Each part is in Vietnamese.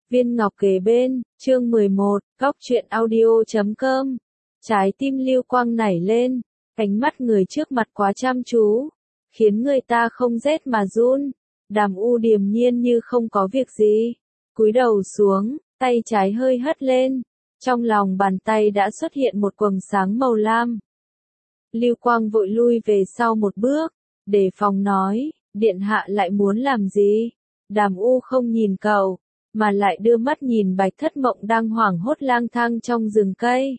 Viên ngọc kề bên, chương 11, góc truyện audio.com. Trái tim Lưu Quang nảy lên, ánh mắt người trước mặt quá chăm chú, khiến người ta không rét mà run. Đàm U điềm nhiên như không có việc gì, cúi đầu xuống, tay trái hơi hất lên, trong lòng bàn tay đã xuất hiện một quầng sáng màu lam. Lưu Quang vội lui về sau một bước, đề phòng nói, điện hạ lại muốn làm gì? Đàm U không nhìn cậu, mà lại đưa mắt nhìn Bạch Thất Mộng đang hoảng hốt lang thang trong rừng cây.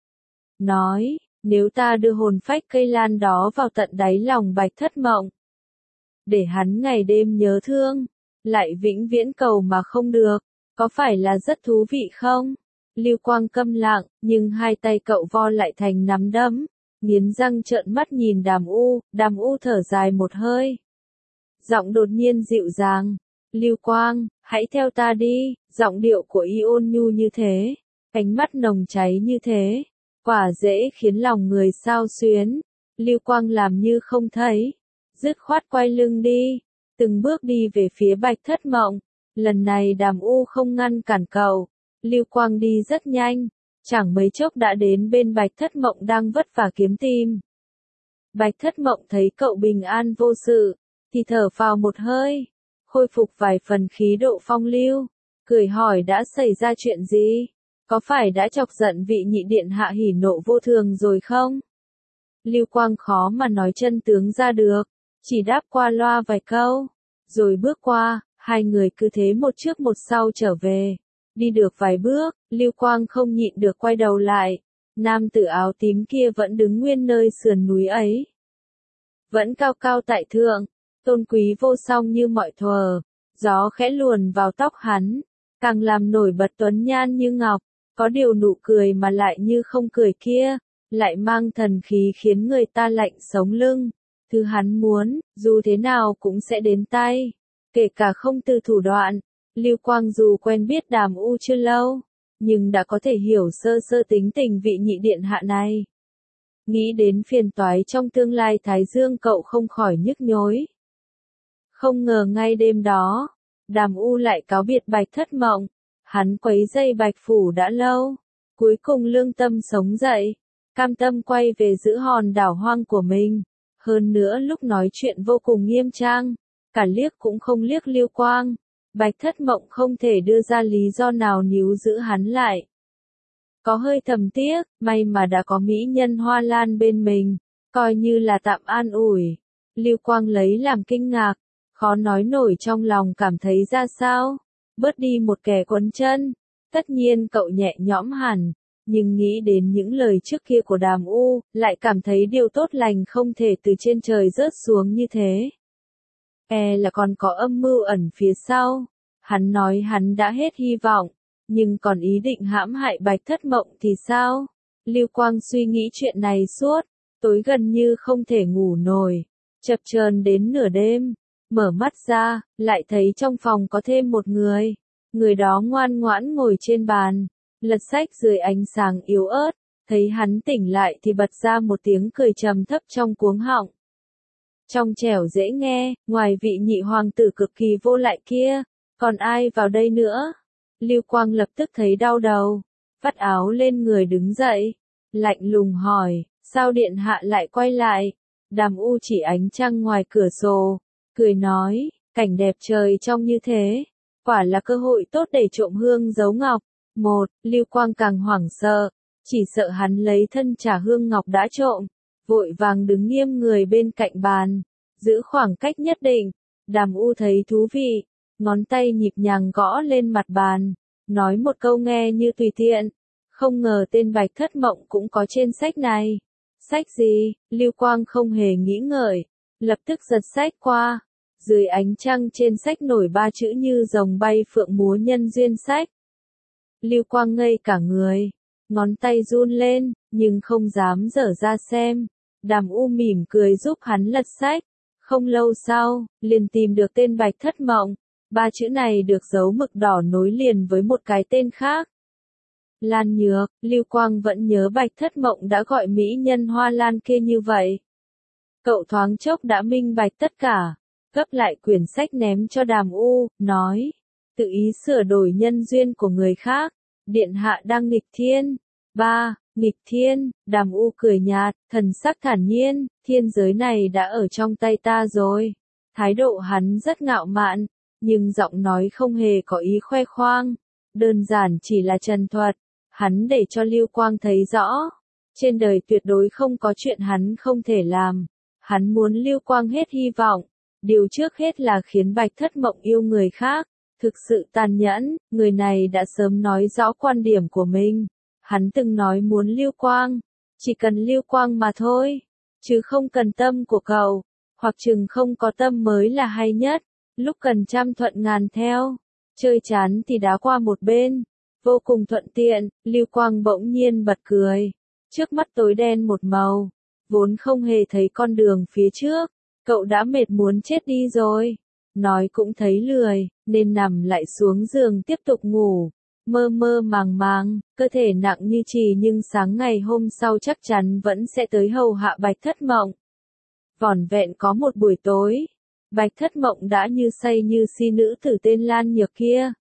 Nói, nếu ta đưa hồn phách cây lan đó vào tận đáy lòng Bạch Thất Mộng, để hắn ngày đêm nhớ thương, lại vĩnh viễn cầu mà không được, có phải là rất thú vị không? Lưu Quang câm lặng, nhưng hai tay cậu vo lại thành nắm đấm, nghiến răng trợn mắt nhìn Đàm U thở dài một hơi. Giọng đột nhiên dịu dàng, Lưu Quang, hãy theo ta đi, giọng điệu của y ôn nhu như thế, ánh mắt nồng cháy như thế, quả dễ khiến lòng người xao xuyến. Lưu Quang làm như không thấy, dứt khoát quay lưng đi, từng bước đi về phía Bạch Thất Mộng. Lần này Đàm U không ngăn cản cậu, Lưu Quang đi rất nhanh, chẳng mấy chốc đã đến bên Bạch Thất Mộng đang vất vả kiếm tìm. Bạch Thất Mộng thấy cậu bình an vô sự, thì thở phào một hơi, khôi phục vài phần khí độ phong lưu, cười hỏi đã xảy ra chuyện gì? Có phải đã chọc giận vị nhị điện hạ hỉ nộ vô thường rồi không? Lưu Quang khó mà nói chân tướng ra được, chỉ đáp qua loa vài câu, rồi bước qua, hai người cứ thế một trước một sau trở về. Đi được vài bước, Lưu Quang không nhịn được quay đầu lại, nam tử áo tím kia vẫn đứng nguyên nơi sườn núi ấy. Vẫn cao cao tại thượng, tôn quý vô song như mọi thuở, gió khẽ luồn vào tóc hắn, càng làm nổi bật tuấn nhan như ngọc, có điều nụ cười mà lại như không cười kia, lại mang thần khí khiến người ta lạnh sống lưng. Thứ hắn muốn, dù thế nào cũng sẽ đến tay, kể cả không từ thủ đoạn. Lưu Quang dù quen biết Đàm U chưa lâu, nhưng đã có thể hiểu sơ sơ tính tình vị nhị điện hạ này. Nghĩ đến phiền toái trong tương lai Thái Dương cậu không khỏi nhức nhối. Không ngờ ngay đêm đó, Đàm U lại cáo biệt Bạch Thất Mộng, hắn quấy rầy Bạch Phủ đã lâu, cuối cùng lương tâm sống dậy, cam tâm quay về giữ hòn đảo hoang của mình. Hơn nữa lúc nói chuyện vô cùng nghiêm trang, cả liếc cũng không liếc Lưu Quang. Bạch Thất Mộng không thể đưa ra lý do nào níu giữ hắn lại. Có hơi thầm tiếc, may mà đã có mỹ nhân Hoa Lan bên mình, coi như là tạm an ủi. Lưu Quang lấy làm kinh ngạc, khó nói nổi trong lòng cảm thấy ra sao, bớt đi một kẻ quấn chân. Tất nhiên cậu nhẹ nhõm hẳn, nhưng nghĩ đến những lời trước kia của Đàm U, lại cảm thấy điều tốt lành không thể từ trên trời rớt xuống như thế. Là còn có âm mưu ẩn phía sau. Hắn nói hắn đã hết hy vọng, nhưng còn ý định hãm hại Bạch Thất Mộng thì sao? Lưu Quang suy nghĩ chuyện này suốt, tối gần như không thể ngủ nổi, chập chờn đến nửa đêm, mở mắt ra, lại thấy trong phòng có thêm một người. Người đó ngoan ngoãn ngồi trên bàn, lật sách dưới ánh sáng yếu ớt, thấy hắn tỉnh lại thì bật ra một tiếng cười trầm thấp trong cuống họng. Trong trẻo dễ nghe, ngoài vị nhị hoàng tử cực kỳ vô lại kia, còn ai vào đây nữa? Lưu Quang lập tức thấy đau đầu, vắt áo lên người đứng dậy, lạnh lùng hỏi, sao điện hạ lại quay lại? Đàm U chỉ ánh trăng ngoài cửa sổ, cười nói, cảnh đẹp trời trông như thế, quả là cơ hội tốt để trộm hương giấu ngọc. Lưu Quang càng hoảng sợ, chỉ sợ hắn lấy thân trả hương ngọc đã trộm, vội vàng đứng nghiêm người bên cạnh bàn, giữ khoảng cách nhất định. Đàm U thấy thú vị, ngón tay nhịp nhàng gõ lên mặt bàn, nói một câu nghe như tùy tiện, không ngờ tên Bạch Thất Mộng cũng có trên sách này. Sách gì? Lưu Quang không hề nghĩ ngợi, lập tức giật sách qua, dưới ánh trăng trên sách nổi ba chữ như rồng bay phượng múa nhân duyên sách. Lưu Quang ngây cả người, ngón tay run lên, nhưng không dám dở ra xem. Đàm U mỉm cười giúp hắn lật sách, không lâu sau, liền tìm được tên Bạch Thất Mộng. Ba chữ này được dấu mực đỏ nối liền với một cái tên khác. Lan Nhược. Lưu Quang vẫn nhớ Bạch Thất Mộng đã gọi mỹ nhân Hoa Lan kia như vậy. Cậu thoáng chốc đã minh bạch tất cả, gấp lại quyển sách ném cho Đàm U, nói, tự ý sửa đổi nhân duyên của người khác. Điện hạ đang nghịch thiên. 3. Nghịch thiên, Đàm U cười nhạt, thần sắc thản nhiên, thiên giới này đã ở trong tay ta rồi. Thái độ hắn rất ngạo mạn, nhưng giọng nói không hề có ý khoe khoang, đơn giản chỉ là trần thuật. Hắn để cho Lưu Quang thấy rõ, trên đời tuyệt đối không có chuyện hắn không thể làm. Hắn muốn Lưu Quang hết hy vọng, điều trước hết là khiến Bạch Thất Mộng yêu người khác. Thực sự tàn nhẫn, người này đã sớm nói rõ quan điểm của mình. Hắn từng nói muốn Lưu Quang, chỉ cần Lưu Quang mà thôi, chứ không cần tâm của cậu, hoặc chừng không có tâm mới là hay nhất. Lúc cần trăm thuận ngàn theo, chơi chán thì đá qua một bên, vô cùng thuận tiện. Lưu Quang bỗng nhiên bật cười, trước mắt tối đen một màu, vốn không hề thấy con đường phía trước, cậu đã mệt muốn chết đi rồi. Nói cũng thấy lười, nên nằm lại xuống giường tiếp tục ngủ. Mơ mơ màng màng, cơ thể nặng như chì nhưng sáng ngày hôm sau chắc chắn vẫn sẽ tới hầu hạ Bạch Thất Mộng. Vỏn vẹn có một buổi tối, Bạch Thất Mộng đã như say như si nữ tử tên Lan Nhược kia.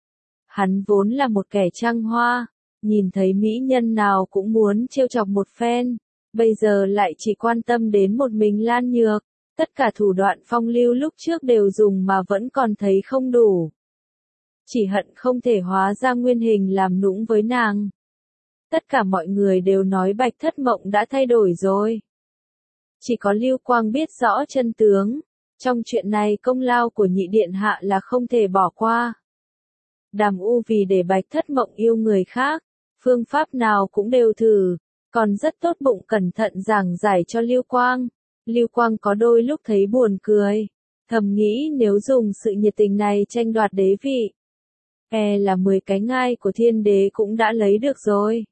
Hắn vốn là một kẻ trăng hoa, nhìn thấy mỹ nhân nào cũng muốn trêu chọc một phen, bây giờ lại chỉ quan tâm đến một mình Lan Nhược. Tất cả thủ đoạn phong lưu lúc trước đều dùng mà vẫn còn thấy không đủ. Chỉ hận không thể hóa ra nguyên hình làm nũng với nàng. Tất cả mọi người đều nói Bạch Thất Mộng đã thay đổi rồi. Chỉ có Lưu Quang biết rõ chân tướng. Trong chuyện này công lao của nhị điện hạ là không thể bỏ qua. Đàm U vì để Bạch Thất Mộng yêu người khác, phương pháp nào cũng đều thử, còn rất tốt bụng cẩn thận giảng giải cho Lưu Quang. Lưu Quang có đôi lúc thấy buồn cười, thầm nghĩ nếu dùng sự nhiệt tình này tranh đoạt đế vị, là 10 cái ngai của thiên đế cũng đã lấy được rồi.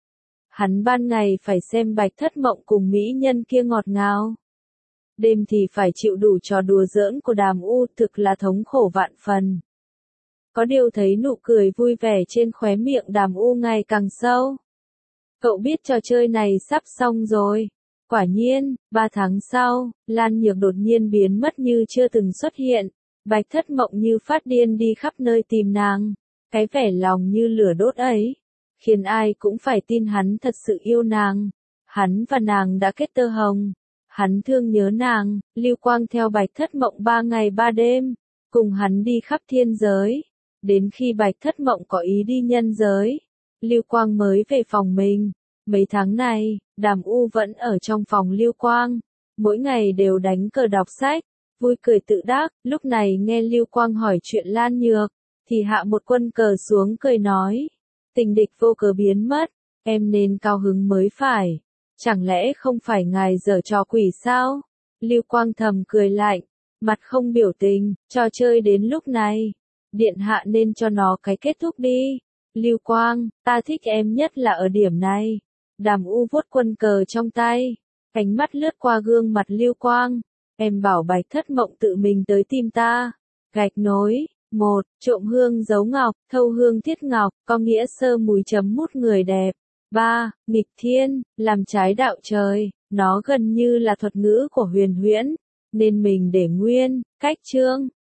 Hắn ban ngày phải xem Bạch Thất Mộng cùng mỹ nhân kia ngọt ngào, đêm thì phải chịu đủ trò đùa giỡn của Đàm U, thực là thống khổ vạn phần. Có điều thấy nụ cười vui vẻ trên khóe miệng Đàm U ngày càng sâu. Cậu biết trò chơi này sắp xong rồi. Quả nhiên, 3 tháng sau, Lan Nhược đột nhiên biến mất như chưa từng xuất hiện. Bạch Thất Mộng như phát điên đi khắp nơi tìm nàng. Cái vẻ lòng như lửa đốt ấy, khiến ai cũng phải tin hắn thật sự yêu nàng. Hắn và nàng đã kết tơ hồng. Hắn thương nhớ nàng. Lưu Quang theo Bạch Thất Mộng 3 ngày 3 đêm, cùng hắn đi khắp thiên giới. Đến khi Bạch Thất Mộng có ý đi nhân giới, Lưu Quang mới về phòng mình. Mấy tháng này, Đàm U vẫn ở trong phòng Lưu Quang, mỗi ngày đều đánh cờ đọc sách, vui cười tự đắc. Lúc này nghe Lưu Quang hỏi chuyện Lan Nhược, thì hạ một quân cờ xuống cười nói, tình địch vô cớ biến mất, em nên cao hứng mới phải, chẳng lẽ không phải ngài giở trò quỷ sao? Lưu Quang thầm cười lạnh, mặt không biểu tình, trò chơi đến lúc này, điện hạ nên cho nó cái kết thúc đi. Lưu Quang, ta thích em nhất là ở điểm này. Đàm U vuốt quân cờ trong tay, ánh mắt lướt qua gương mặt Lưu Quang. Em bảo Bạch Thất Mộng tự mình tới tìm ta. Gạch nối. 1. Trộm hương giấu ngọc, thâu hương thiết ngọc, có nghĩa sơ mùi chấm mút người đẹp. 3. Nghịch thiên, làm trái đạo trời, nó gần như là thuật ngữ của huyền huyễn, nên mình để nguyên. Cách chương